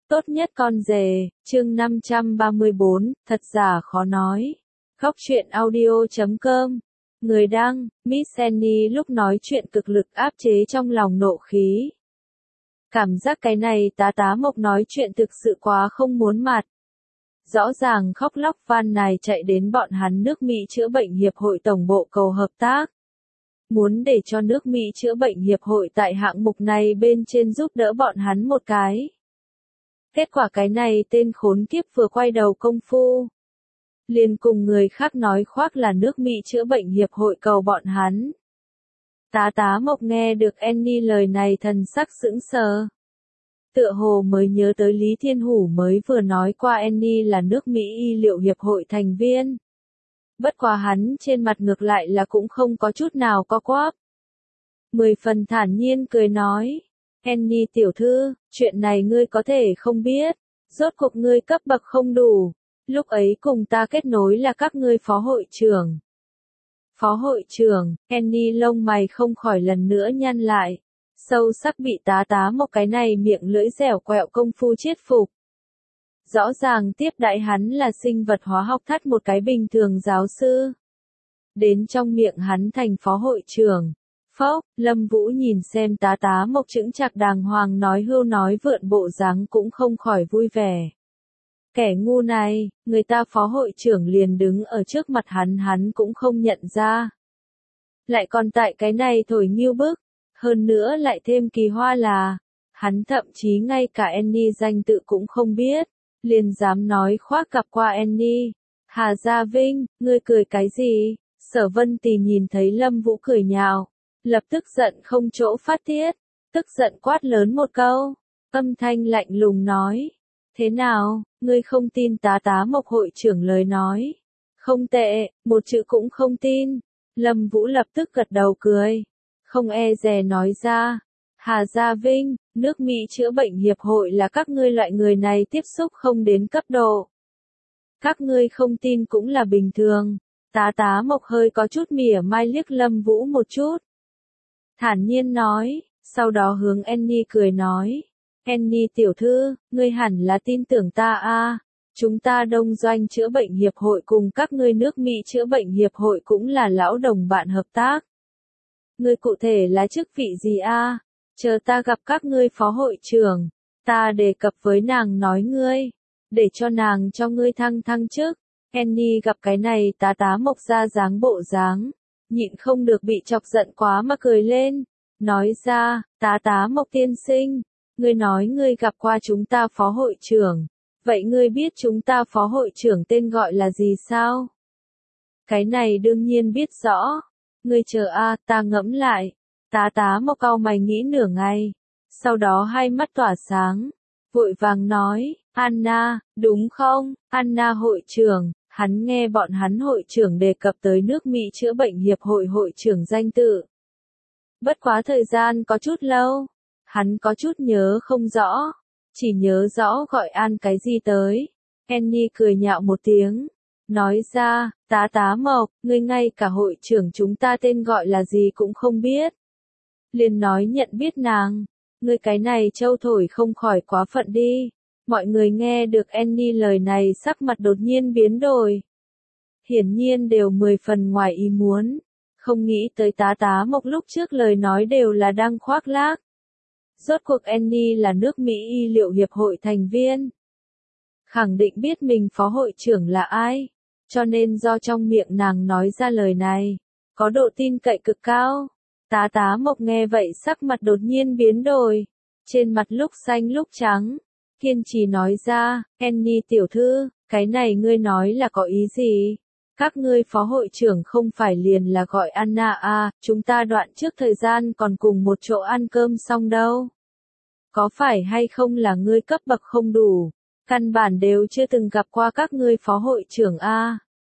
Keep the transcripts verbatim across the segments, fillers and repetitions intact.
Tốt nhất con rể, chương năm trăm ba mươi bốn, thật giả khó nói. Góc truyện audio chấm com. Người đăng, Miss Annie lúc nói chuyện cực lực áp chế trong lòng nộ khí. Cảm giác cái này tá tá mộc nói chuyện thực sự quá không muốn mặt. Rõ ràng khóc lóc van nài chạy đến bọn hắn nước Mỹ chữa bệnh hiệp hội tổng bộ cầu hợp tác. Muốn để cho nước Mỹ chữa bệnh hiệp hội tại hạng mục này bên trên giúp đỡ bọn hắn một cái. Kết quả cái này tên khốn kiếp vừa quay đầu công phu. Liền cùng người khác nói khoác là nước Mỹ chữa bệnh hiệp hội cầu bọn hắn. Tá tá mộc nghe được Annie lời này thần sắc sững sờ. Tựa hồ mới nhớ tới Lý Thiên Hủ mới vừa nói qua Annie là nước Mỹ y liệu hiệp hội thành viên. Bất quá hắn trên mặt ngược lại là cũng không có chút nào co quắp. Mười phần thản nhiên cười nói. Annie tiểu thư, chuyện này ngươi có thể không biết, rốt cuộc ngươi cấp bậc không đủ, lúc ấy cùng ta kết nối là các ngươi phó hội trưởng. Phó hội trưởng, Annie lông mày không khỏi lần nữa nhăn lại, sâu sắc bị tá tá một cái này miệng lưỡi dẻo quẹo công phu chiết phục. Rõ ràng tiếp đại hắn là sinh vật hóa học thắt một cái bình thường giáo sư. Đến trong miệng hắn thành phó hội trưởng. Phốc, Lâm Vũ nhìn xem tá tá mộc chững chạc đàng hoàng nói hưu nói vượn bộ dáng cũng không khỏi vui vẻ. Kẻ ngu này, người ta phó hội trưởng liền đứng ở trước mặt hắn hắn cũng không nhận ra. Lại còn tại cái này thổi nghiêu bức, hơn nữa lại thêm kỳ hoa là, hắn thậm chí ngay cả Annie danh tự cũng không biết, liền dám nói khoác gặp qua Annie. Hà Gia Vinh, ngươi cười cái gì? Sở Vân Tì nhìn thấy Lâm Vũ cười nhạo. Lập tức giận không chỗ phát tiết, tức giận quát lớn một câu, âm thanh lạnh lùng nói, thế nào, ngươi không tin tá tá mộc hội trưởng lời nói, không tệ, một chữ cũng không tin, Lâm Vũ lập tức gật đầu cười, không e dè nói ra, Hà Gia Vinh, nước Mỹ chữa bệnh hiệp hội là các ngươi loại người này tiếp xúc không đến cấp độ. Các ngươi không tin cũng là bình thường, tá tá mộc hơi có chút mỉa mai liếc Lâm Vũ một chút. Thản nhiên nói, sau đó hướng Annie cười nói, Annie tiểu thư, ngươi hẳn là tin tưởng ta a, chúng ta đông doanh chữa bệnh hiệp hội cùng các ngươi nước Mỹ chữa bệnh hiệp hội cũng là lão đồng bạn hợp tác. Ngươi cụ thể là chức vị gì a? Chờ ta gặp các ngươi phó hội trưởng, ta đề cập với nàng nói ngươi, để cho nàng cho ngươi thăng thăng chức. Annie gặp cái này tá tá mộc ra dáng bộ dáng. Nhịn không được bị chọc giận quá mà cười lên, nói ra, tá tá mộc tiên sinh, ngươi nói ngươi gặp qua chúng ta phó hội trưởng, vậy ngươi biết chúng ta phó hội trưởng tên gọi là gì sao? Cái này đương nhiên biết rõ, ngươi chờ a, ta ngẫm lại, tá tá mộc cau mày nghĩ nửa ngày, sau đó hai mắt tỏa sáng, vội vàng nói, Anna, đúng không, Anna hội trưởng. Hắn nghe bọn hắn hội trưởng đề cập tới nước Mỹ chữa bệnh hiệp hội hội trưởng danh tự. Bất quá thời gian có chút lâu, hắn có chút nhớ không rõ, chỉ nhớ rõ gọi An cái gì tới. Annie cười nhạo một tiếng, nói ra, tá tá mộc, ngươi ngay cả hội trưởng chúng ta tên gọi là gì cũng không biết. Liền nói nhận biết nàng, ngươi cái này trâu thổi không khỏi quá phận đi. Mọi người nghe được Annie lời này sắc mặt đột nhiên biến đổi. Hiển nhiên đều mười phần ngoài ý muốn. Không nghĩ tới tá tá mộc lúc trước lời nói đều là đang khoác lác. Rốt cuộc Annie là nước Mỹ y liệu hiệp hội thành viên. Khẳng định biết mình phó hội trưởng là ai. Cho nên do trong miệng nàng nói ra lời này. Có độ tin cậy cực cao. Tá tá mộc nghe vậy sắc mặt đột nhiên biến đổi. Trên mặt lúc xanh lúc trắng. Kiên trì nói ra, Annie tiểu thư, cái này ngươi nói là có ý gì? Các ngươi phó hội trưởng không phải liền là gọi Anna à, chúng ta đoạn trước thời gian còn cùng một chỗ ăn cơm xong đâu. Có phải hay không là ngươi cấp bậc không đủ, căn bản đều chưa từng gặp qua các ngươi phó hội trưởng a. À?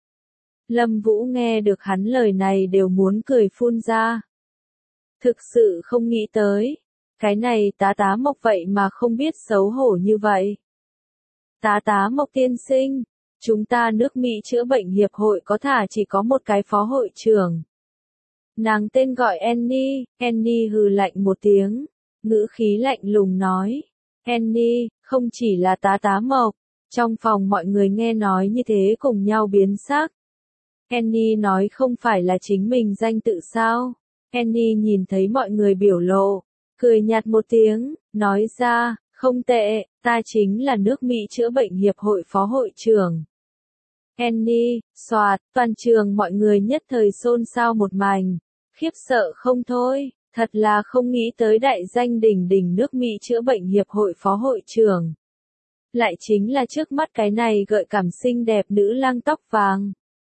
Lâm Vũ nghe được hắn lời này đều muốn cười phun ra. Thực sự không nghĩ tới. Cái này tá tá mộc vậy mà không biết xấu hổ như vậy. Tá tá mộc tiên sinh, chúng ta nước Mỹ chữa bệnh hiệp hội có thả chỉ có một cái phó hội trưởng. Nàng tên gọi Annie, Annie hừ lạnh một tiếng, ngữ khí lạnh lùng nói. Annie, không chỉ là tá tá Mộc. Trong phòng mọi người nghe nói như thế cùng nhau biến sắc. Annie nói không phải là chính mình danh tự sao? Annie nhìn thấy mọi người biểu lộ, cười nhạt một tiếng, nói ra, không tệ, ta chính là nước Mỹ chữa bệnh hiệp hội phó hội trưởng. Annie, soạt, toàn trường mọi người nhất thời xôn xao một mảnh, khiếp sợ không thôi, thật là không nghĩ tới đại danh đỉnh đỉnh nước Mỹ chữa bệnh hiệp hội phó hội trưởng. Lại chính là trước mắt cái này gợi cảm xinh đẹp nữ lang tóc vàng.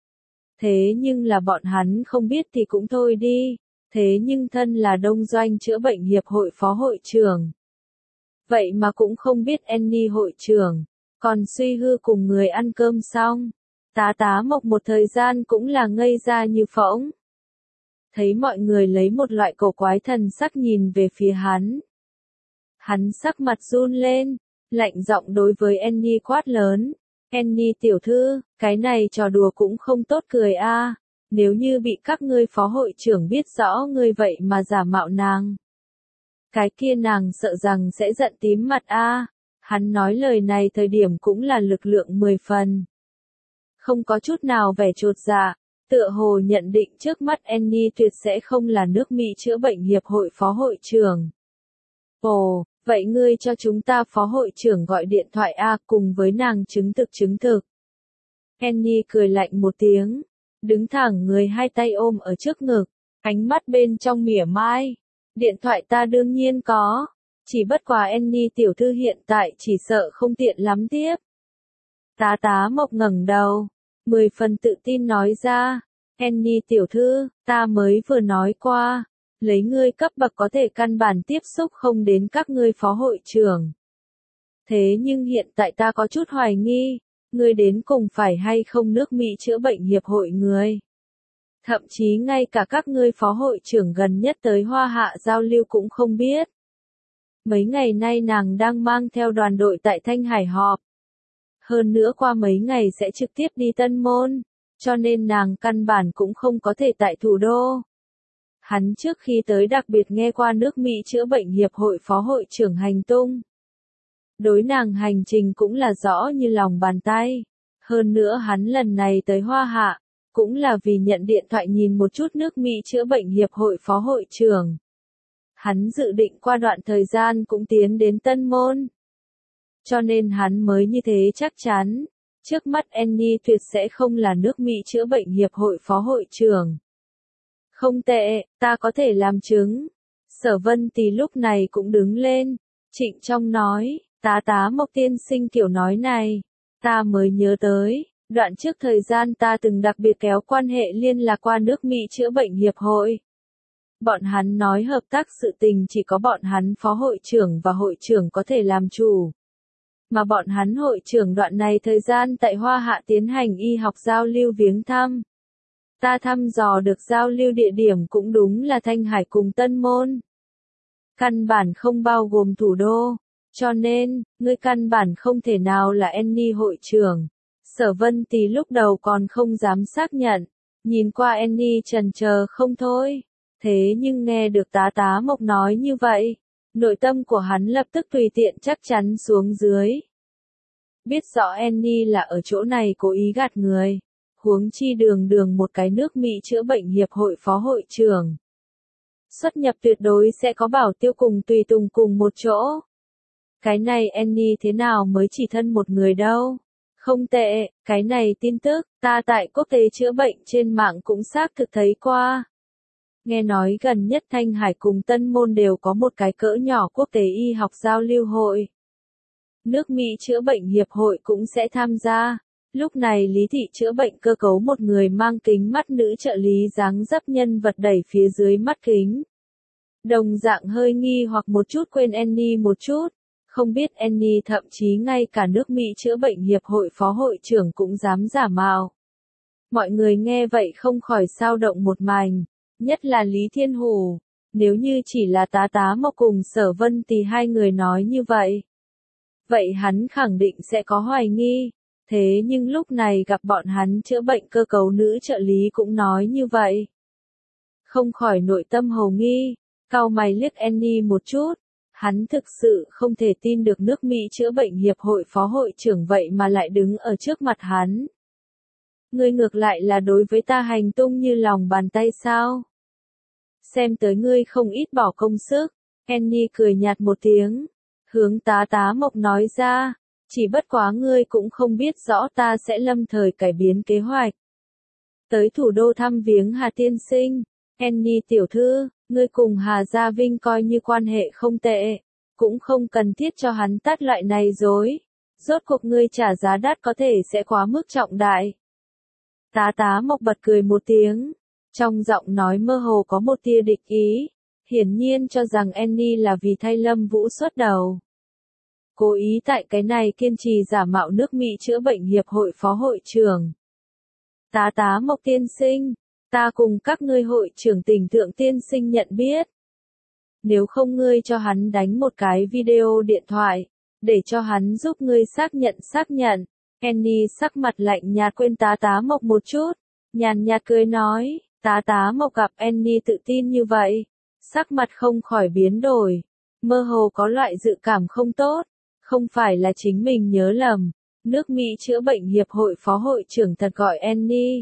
Thế nhưng là bọn hắn không biết thì cũng thôi đi, thế nhưng thân là đông doanh chữa bệnh hiệp hội phó hội trưởng. Vậy mà cũng không biết Annie hội trưởng, còn suy hư cùng người ăn cơm xong. Tá tá Mộc một thời gian cũng là ngây ra như phỗng. Thấy mọi người lấy một loại cổ quái thần sắc nhìn về phía hắn. Hắn sắc mặt run lên, lạnh giọng đối với Annie quát lớn. Annie tiểu thư, cái này trò đùa cũng không tốt cười a. Nếu như bị các ngươi phó hội trưởng biết rõ ngươi vậy mà giả mạo nàng. Cái kia nàng sợ rằng sẽ giận tím mặt a. Hắn nói lời này thời điểm cũng là lực lượng mười phần. Không có chút nào vẻ chột dạ, tựa hồ nhận định trước mắt Annie tuyệt sẽ không là nước Mỹ chữa bệnh hiệp hội phó hội trưởng. Ồ, vậy ngươi cho chúng ta phó hội trưởng gọi điện thoại a cùng với nàng chứng thực chứng thực. Annie cười lạnh một tiếng, đứng thẳng người hai tay ôm ở trước ngực, ánh mắt bên trong mỉa mai. Điện thoại ta đương nhiên có, chỉ bất quá Annie tiểu thư hiện tại chỉ sợ không tiện lắm tiếp. Tá tá Mộc ngẩng đầu, mười phần tự tin nói ra, Annie tiểu thư, ta mới vừa nói qua, lấy ngươi cấp bậc có thể căn bản tiếp xúc không đến các ngươi phó hội trưởng. Thế nhưng hiện tại ta có chút hoài nghi, ngươi đến cùng phải hay không nước Mỹ chữa bệnh hiệp hội người. Thậm chí ngay cả các ngươi phó hội trưởng gần nhất tới Hoa Hạ giao lưu cũng không biết. Mấy ngày nay nàng đang mang theo đoàn đội tại Thanh Hải họp. Hơn nữa qua mấy ngày sẽ trực tiếp đi Tân Môn, cho nên nàng căn bản cũng không có thể tại thủ đô. Hắn trước khi tới đặc biệt nghe qua nước Mỹ chữa bệnh hiệp hội phó hội trưởng hành tung. Đối nàng hành trình cũng là rõ như lòng bàn tay. Hơn nữa hắn lần này tới Hoa Hạ, cũng là vì nhận điện thoại nhìn một chút nước Mỹ chữa bệnh hiệp hội phó hội trưởng. Hắn dự định qua đoạn thời gian cũng tiến đến Tân Môn. Cho nên hắn mới như thế chắc chắn, trước mắt Annie tuyệt sẽ không là nước Mỹ chữa bệnh hiệp hội phó hội trưởng. Không tệ, ta có thể làm chứng. Sở Vân Tì lúc này cũng đứng lên, trịnh trọng nói, tá tá Mộc tiên sinh kiểu nói này, ta mới nhớ tới, đoạn trước thời gian ta từng đặc biệt kéo quan hệ liên lạc qua nước Mỹ chữa bệnh hiệp hội. Bọn hắn nói hợp tác sự tình chỉ có bọn hắn phó hội trưởng và hội trưởng có thể làm chủ. Mà bọn hắn hội trưởng đoạn này thời gian tại Hoa Hạ tiến hành y học giao lưu viếng thăm. Ta thăm dò được giao lưu địa điểm cũng đúng là Thanh Hải cùng Tân Môn. Căn bản không bao gồm thủ đô, cho nên, ngươi căn bản không thể nào là Annie hội trưởng. Sở Vân Tì lúc đầu còn không dám xác nhận, nhìn qua Annie chần chờ không thôi. Thế nhưng nghe được tá tá Mộc nói như vậy, nội tâm của hắn lập tức tùy tiện chắc chắn xuống dưới. Biết rõ Annie là ở chỗ này cố ý gạt người. Huống chi đường đường một cái nước Mỹ chữa bệnh hiệp hội phó hội trưởng. Xuất nhập tuyệt đối sẽ có bảo tiêu cùng tùy tùng cùng một chỗ. Cái này Annie thế nào mới chỉ thân một người đâu. Không tệ, cái này tin tức, ta tại quốc tế chữa bệnh trên mạng cũng xác thực thấy qua. Nghe nói gần nhất Thanh Hải cùng Tân Môn đều có một cái cỡ nhỏ quốc tế y học giao lưu hội. Nước Mỹ chữa bệnh hiệp hội cũng sẽ tham gia. Lúc này Lý Thị chữa bệnh cơ cấu một người mang kính mắt nữ trợ lý dáng dấp nhân vật đẩy phía dưới mắt kính. Đồng dạng hơi nghi hoặc một chút quên Annie một chút. Không biết Annie thậm chí ngay cả nước Mỹ chữa bệnh hiệp hội phó hội trưởng cũng dám giả mạo. Mọi người nghe vậy không khỏi sao động một mảnh. Nhất là Lý Thiên Hủ. Nếu như chỉ là tá tá Mộc cùng Sở Vân Tì hai người nói như vậy. Vậy hắn khẳng định sẽ có hoài nghi. Thế nhưng lúc này gặp bọn hắn chữa bệnh cơ cấu nữ trợ lý cũng nói như vậy. Không khỏi nội tâm hồ nghi, cau mày liếc Annie một chút, Hắn thực sự không thể tin được nước Mỹ chữa bệnh hiệp hội phó hội trưởng vậy mà lại đứng ở trước mặt hắn. Ngươi ngược lại là đối với ta hành tung như lòng bàn tay sao? Xem tới ngươi không ít bỏ công sức. Annie cười nhạt một tiếng. Hướng tá tá Mộc nói ra. Chỉ bất quá ngươi cũng không biết rõ ta sẽ lâm thời cải biến kế hoạch. Tới thủ đô thăm viếng Hà tiên sinh. Annie tiểu thư, ngươi cùng Hà Gia Vinh coi như quan hệ không tệ. Cũng không cần thiết cho hắn tát loại này dối. Rốt cuộc ngươi trả giá đắt có thể sẽ quá mức trọng đại. Tá tá Mộc bật cười một tiếng. Trong giọng nói mơ hồ có một tia địch ý. Hiển nhiên cho rằng Annie là vì thay Lâm Vũ xuất đầu. Cố ý tại cái này kiên trì giả mạo nước Mỹ chữa bệnh hiệp hội phó hội trưởng. Tá tá Mộc tiên sinh, ta cùng các ngươi hội trưởng Tỉnh Thượng tiên sinh nhận biết. Nếu không ngươi cho hắn đánh một cái video điện thoại, để cho hắn giúp ngươi xác nhận xác nhận. Annie sắc mặt lạnh nhạt quên tá tá Mộc một chút, nhàn nhạt cười nói, tá tá Mộc gặp Annie tự tin như vậy, sắc mặt không khỏi biến đổi, mơ hồ có loại dự cảm không tốt, không phải là chính mình nhớ lầm, nước Mỹ chữa bệnh hiệp hội phó hội trưởng thật gọi Annie.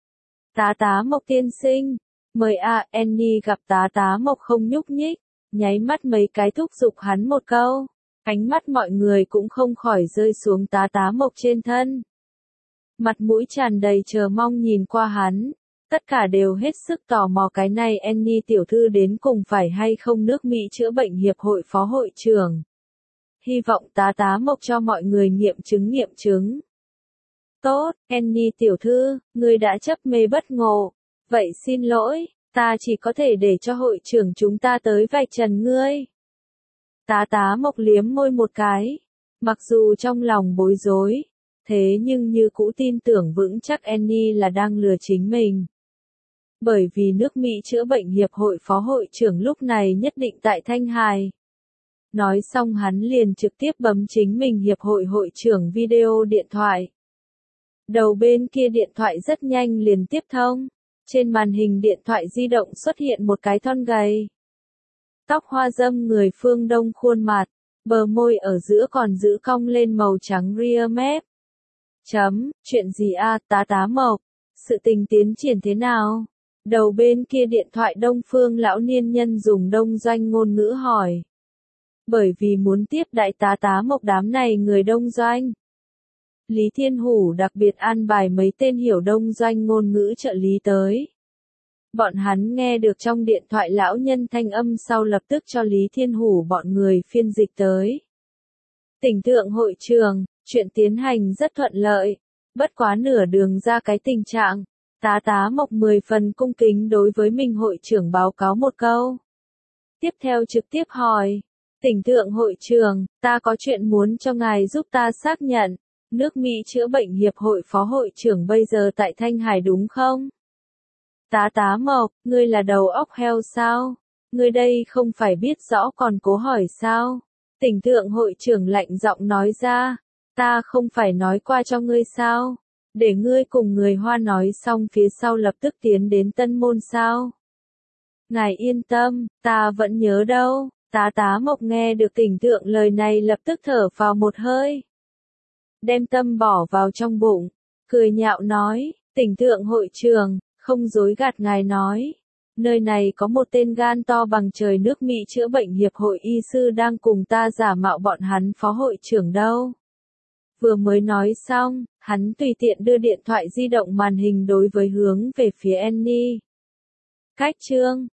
Tá tá Mộc tiên sinh, mời a. Annie gặp tá tá Mộc không nhúc nhích, nháy mắt mấy cái thúc giục hắn một câu. Ánh mắt mọi người cũng không khỏi rơi xuống tá tá Mộc trên thân. Mặt mũi tràn đầy chờ mong nhìn qua hắn, tất cả đều hết sức tò mò cái này Annie tiểu thư đến cùng phải hay không nước Mỹ chữa bệnh hiệp hội phó hội trưởng. Hy vọng tá tá Mộc cho mọi người nghiệm chứng nghiệm chứng. Tốt, Annie tiểu thư, ngươi đã chấp mê bất ngộ. Vậy xin lỗi, ta chỉ có thể để cho hội trưởng chúng ta tới vạch trần ngươi. Tá tá Mộc liếm môi một cái. Mặc dù trong lòng bối rối, thế nhưng như cũ tin tưởng vững chắc Annie là đang lừa chính mình. Bởi vì nước Mỹ chữa bệnh hiệp hội phó hội trưởng lúc này nhất định tại Thanh Hải. Nói xong hắn liền trực tiếp bấm chính mình hiệp hội hội trưởng video điện thoại. Đầu bên kia điện thoại rất nhanh liền tiếp thông. Trên màn hình điện thoại di động xuất hiện một cái thon gầy. Tóc hoa dâm người phương Đông khuôn mặt, bờ môi ở giữa còn giữ cong lên màu trắng rear mép. Chấm, chuyện gì a, tá tá Mộc, sự tình tiến triển thế nào? Đầu bên kia điện thoại Đông Phương lão niên nhân dùng đông doanh ngôn ngữ hỏi. Bởi vì muốn tiếp đại tá tá Mộc đám này người đông doanh. Lý Thiên Hủ đặc biệt an bài mấy tên hiểu đông doanh ngôn ngữ trợ lý tới. Bọn hắn nghe được trong điện thoại lão nhân thanh âm sau lập tức cho Lý Thiên Hủ bọn người phiên dịch tới. Tỉnh Thượng hội trường, chuyện tiến hành rất thuận lợi, bất quá nửa đường ra cái tình trạng, tá tá Mộc mười phần cung kính đối với mình hội trưởng báo cáo một câu. Tiếp theo trực tiếp hỏi, Tỉnh Thượng hội trường, ta có chuyện muốn cho ngài giúp ta xác nhận, nước Mỹ chữa bệnh hiệp hội phó hội trưởng bây giờ tại Thanh Hải đúng không? Tá tá Mộc, ngươi là đầu óc heo sao? Ngươi đây không phải biết rõ còn cố hỏi sao? Tỉnh Thượng hội trưởng lạnh giọng nói ra, ta không phải nói qua cho ngươi sao? Để ngươi cùng người Hoa nói xong phía sau lập tức tiến đến Tân Môn sao? Ngài yên tâm, ta vẫn nhớ đâu. Tá tá Mộc nghe được Tỉnh Thượng lời này lập tức thở vào một hơi. Đem tâm bỏ vào trong bụng, cười nhạo nói, Tỉnh Thượng hội trưởng, không dối gạt ngài nói. Nơi này có một tên gan to bằng trời nước Mỹ chữa bệnh hiệp hội y sư đang cùng ta giả mạo bọn hắn phó hội trưởng đâu. Vừa mới nói xong, hắn tùy tiện đưa điện thoại di động màn hình đối với hướng về phía Annie. Cách chương